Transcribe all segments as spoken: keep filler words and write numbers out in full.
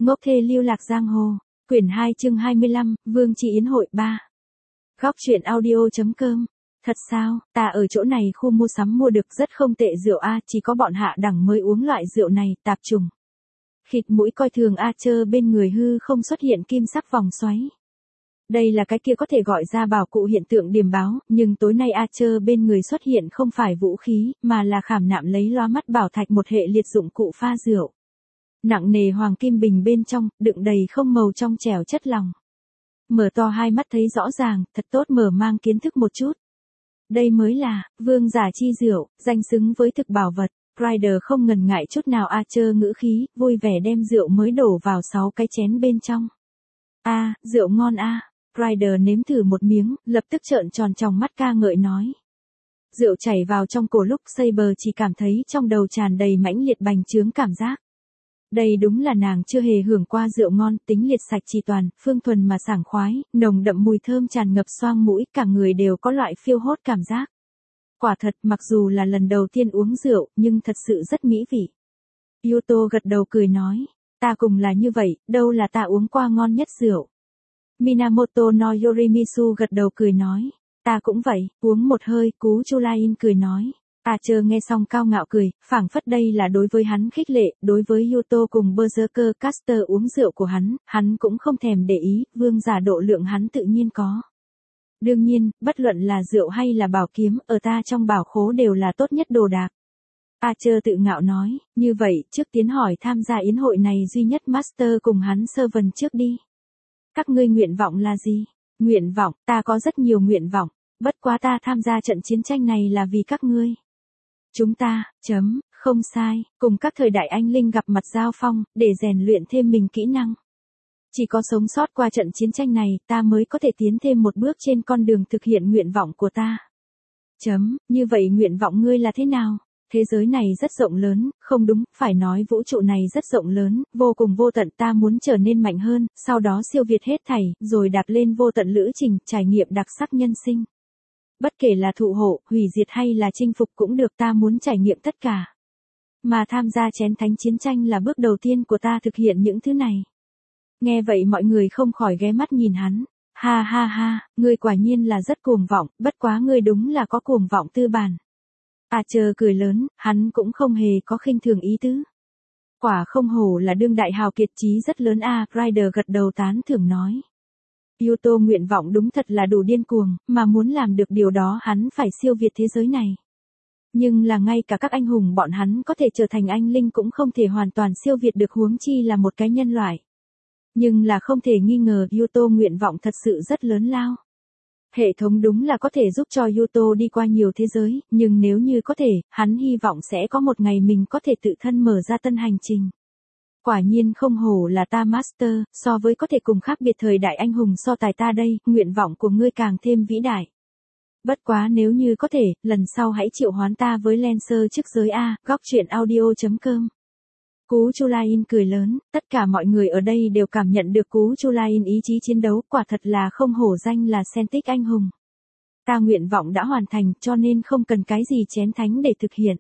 Ngốc thê lưu lạc giang hồ, quyển hai chương hai mươi lăm, Vương Chi Yến hội ba. Góc truyện audio.com. Thật sao, ta ở chỗ này khu mua sắm mua được rất không tệ rượu A, chỉ có bọn hạ đẳng mới uống loại rượu này, tạp trùng. Khịt mũi coi thường A chơ bên người hư không xuất hiện kim sắc vòng xoáy. Đây là cái kia có thể gọi ra bảo cụ hiện tượng điểm báo, nhưng tối nay A chơ bên người xuất hiện không phải vũ khí, mà là khảm nạm lấy loa mắt bảo thạch một hệ liệt dụng cụ pha rượu. Nặng nề hoàng kim bình bên trong, đựng đầy không màu trong trẻo chất lòng. Mở to hai mắt thấy rõ ràng, thật tốt mở mang kiến thức một chút. Đây mới là, vương giả chi rượu, danh xứng với thực bảo vật. Rider không ngần ngại chút nào A chơ ngữ khí, vui vẻ đem rượu mới đổ vào sáu cái chén bên trong. A, rượu ngon A. Rider nếm thử một miếng, lập tức trợn tròn tròng mắt ca ngợi nói. Rượu chảy vào trong cổ lúc Saber chỉ cảm thấy trong đầu tràn đầy mãnh liệt bành trướng cảm giác. Đây đúng là nàng chưa hề hưởng qua rượu ngon, tính liệt sạch trì toàn, phương thuần mà sảng khoái, nồng đậm mùi thơm tràn ngập xoang mũi, cả người đều có loại phiêu hốt cảm giác. Quả thật, mặc dù là lần đầu tiên uống rượu, nhưng thật sự rất mỹ vị. Yuto gật đầu cười nói, ta cùng là như vậy, đâu là ta uống qua ngon nhất rượu. Minamoto no Yorimizu gật đầu cười nói, ta cũng vậy, uống một hơi, Cú Chulain cười nói. A chơ nghe xong cao ngạo cười, phảng phất đây là đối với hắn khích lệ, đối với Yuto cùng Berserker Caster uống rượu của hắn, hắn cũng không thèm để ý, vương giả độ lượng hắn tự nhiên có. Đương nhiên, bất luận là rượu hay là bảo kiếm, ở ta trong bảo khố đều là tốt nhất đồ đạc. A chơ tự ngạo nói, như vậy, trước tiến hỏi tham gia yến hội này duy nhất Master cùng hắn Servant trước đi. Các ngươi nguyện vọng là gì? Nguyện vọng, ta có rất nhiều nguyện vọng, bất quá ta tham gia trận chiến tranh này là vì các ngươi. Chúng ta, chấm, không sai, cùng các thời đại anh linh gặp mặt giao phong, để rèn luyện thêm mình kỹ năng. Chỉ có sống sót qua trận chiến tranh này, ta mới có thể tiến thêm một bước trên con đường thực hiện nguyện vọng của ta. Chấm, như vậy nguyện vọng ngươi là thế nào? Thế giới này rất rộng lớn, không đúng, phải nói vũ trụ này rất rộng lớn, vô cùng vô tận, ta muốn trở nên mạnh hơn, sau đó siêu việt hết thảy, rồi đạp lên vô tận lữ trình, trải nghiệm đặc sắc nhân sinh. Bất kể là thụ hộ, hủy diệt hay là chinh phục cũng được, ta muốn trải nghiệm tất cả. Mà tham gia chén thánh chiến tranh là bước đầu tiên của ta thực hiện những thứ này. Nghe vậy mọi người không khỏi ghé mắt nhìn hắn. Ha ha ha, ngươi quả nhiên là rất cuồng vọng, bất quá ngươi đúng là có cuồng vọng tư bản. A chơ cười lớn, hắn cũng không hề có khinh thường ý tứ. Quả không hổ là đương đại hào kiệt chí rất lớn A, Rider gật đầu tán thưởng nói. Yuto nguyện vọng đúng thật là đủ điên cuồng, mà muốn làm được điều đó hắn phải siêu việt thế giới này. Nhưng là ngay cả các anh hùng bọn hắn có thể trở thành anh linh cũng không thể hoàn toàn siêu việt được, huống chi là một cái nhân loại. Nhưng là không thể nghi ngờ Yuto nguyện vọng thật sự rất lớn lao. Hệ thống đúng là có thể giúp cho Yuto đi qua nhiều thế giới, nhưng nếu như có thể, hắn hy vọng sẽ có một ngày mình có thể tự thân mở ra tân hành trình. Quả nhiên không hổ là ta Master, so với có thể cùng khác biệt thời đại anh hùng so tài ta đây, nguyện vọng của ngươi càng thêm vĩ đại. Bất quá nếu như có thể, lần sau hãy triệu hoán ta với Lancer trước giới A, góc truyện audio.com. Cú Chulain cười lớn, tất cả mọi người ở đây đều cảm nhận được Cú Chulain ý chí chiến đấu, quả thật là không hổ danh là Sentic anh hùng. Ta nguyện vọng đã hoàn thành, cho nên không cần cái gì chén thánh để thực hiện.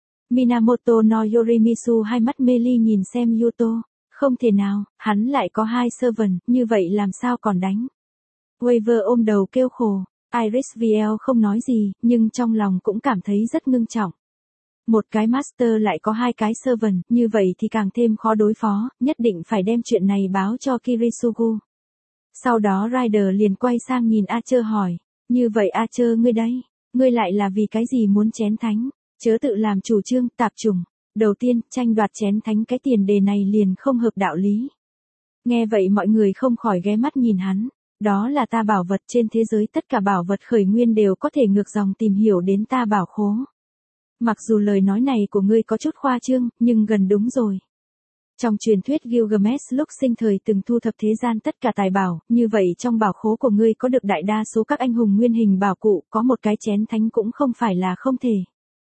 Minamoto no Yorimizu hai mắt mê ly nhìn xem Yuto, không thể nào, hắn lại có hai servant, như vậy làm sao còn đánh. Waver ôm đầu kêu khổ, Iris Viel không nói gì, nhưng trong lòng cũng cảm thấy rất ngưng trọng. Một cái master lại có hai cái servant, như vậy thì càng thêm khó đối phó, nhất định phải đem chuyện này báo cho Kirisugu. Sau đó Rider liền quay sang nhìn A chơ hỏi, như vậy A chơ ngươi đây, ngươi lại là vì cái gì muốn chén thánh? Chớ tự làm chủ trương, tạp trùng. Đầu tiên, tranh đoạt chén thánh cái tiền đề này liền không hợp đạo lý. Nghe vậy mọi người không khỏi ghé mắt nhìn hắn. Đó là ta bảo vật, trên thế giới tất cả bảo vật khởi nguyên đều có thể ngược dòng tìm hiểu đến ta bảo khố. Mặc dù lời nói này của ngươi có chút khoa trương, nhưng gần đúng rồi. Trong truyền thuyết Gilgamesh lúc sinh thời từng thu thập thế gian tất cả tài bảo, như vậy trong bảo khố của ngươi có được đại đa số các anh hùng nguyên hình bảo cụ, có một cái chén thánh cũng không phải là không thể.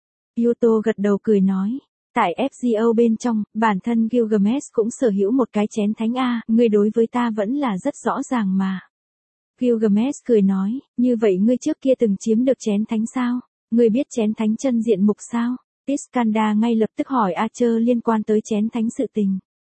Yuto gật đầu cười nói, tại ép giê o bên trong, bản thân Gilgamesh cũng sở hữu một cái chén thánh A, ngươi đối với ta vẫn là rất rõ ràng mà. Gilgamesh cười nói, như vậy ngươi trước kia từng chiếm được chén thánh sao? Ngươi biết chén thánh chân diện mục sao? Iskandar ngay lập tức hỏi A chơ liên quan tới chén thánh sự tình.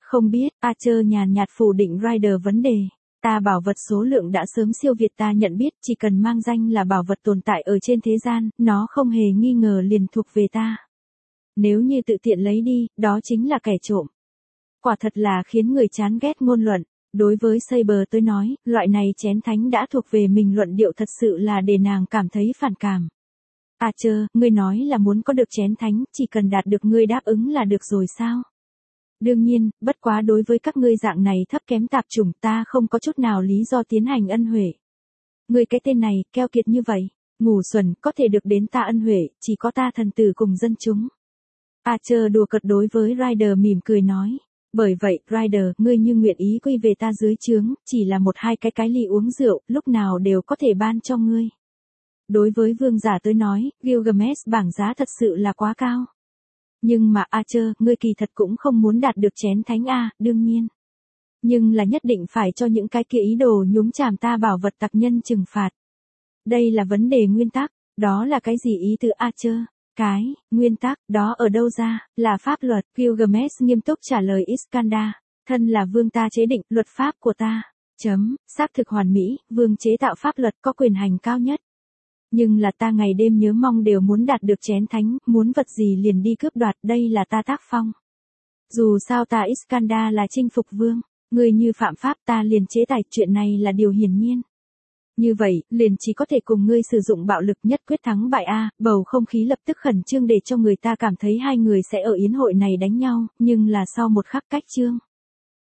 Không biết, Archer nhàn nhạt phủ định Ryder vấn đề. Ta bảo vật số lượng đã sớm siêu việt ta nhận biết, chỉ cần mang danh là bảo vật tồn tại ở trên thế gian, nó không hề nghi ngờ liền thuộc về ta. Nếu như tự tiện lấy đi, đó chính là kẻ trộm. Quả thật là khiến người chán ghét ngôn luận. Đối với Saber tôi nói, loại này chén thánh đã thuộc về mình luận điệu thật sự là để nàng cảm thấy phản cảm. Archer, ngươi nói là muốn có được chén thánh, chỉ cần đạt được ngươi đáp ứng là được rồi sao? Đương nhiên, bất quá đối với các ngươi dạng này thấp kém tạp chủng ta không có chút nào lý do tiến hành ân huệ. Ngươi cái tên này, keo kiệt như vậy, ngu xuẩn, có thể được đến ta ân huệ, chỉ có ta thần tử cùng dân chúng. Archer đùa cợt đối với Ryder mỉm cười nói. Bởi vậy, Ryder, ngươi như nguyện ý quy về ta dưới trướng, chỉ là một hai cái cái ly uống rượu, lúc nào đều có thể ban cho ngươi. Đối với vương giả tới nói, Gilgamesh bảng giá thật sự là quá cao. Nhưng mà Archer, ngươi kỳ thật cũng không muốn đạt được chén thánh A, đương nhiên. Nhưng là nhất định phải cho những cái kia ý đồ nhúng chàm ta bảo vật tặc nhân trừng phạt. Đây là vấn đề nguyên tắc, đó là cái gì ý từ Archer? Cái, nguyên tắc, đó ở đâu ra, là pháp luật. Gilgamesh nghiêm túc trả lời Iskandar, thân là vương ta chế định, luật pháp của ta. Chấm, xác thực hoàn mỹ, vương chế tạo pháp luật có quyền hành cao nhất. Nhưng là ta ngày đêm nhớ mong đều muốn đạt được chén thánh, muốn vật gì liền đi cướp đoạt, đây là ta tác phong. Dù sao ta Iskandar là chinh phục vương, người như phạm pháp ta liền chế tài, chuyện này là điều hiển nhiên. Như vậy, liền chỉ có thể cùng ngươi sử dụng bạo lực nhất quyết thắng bại A, bầu không khí lập tức khẩn trương để cho người ta cảm thấy hai người sẽ ở yến hội này đánh nhau, nhưng là sau một khắc cách trương.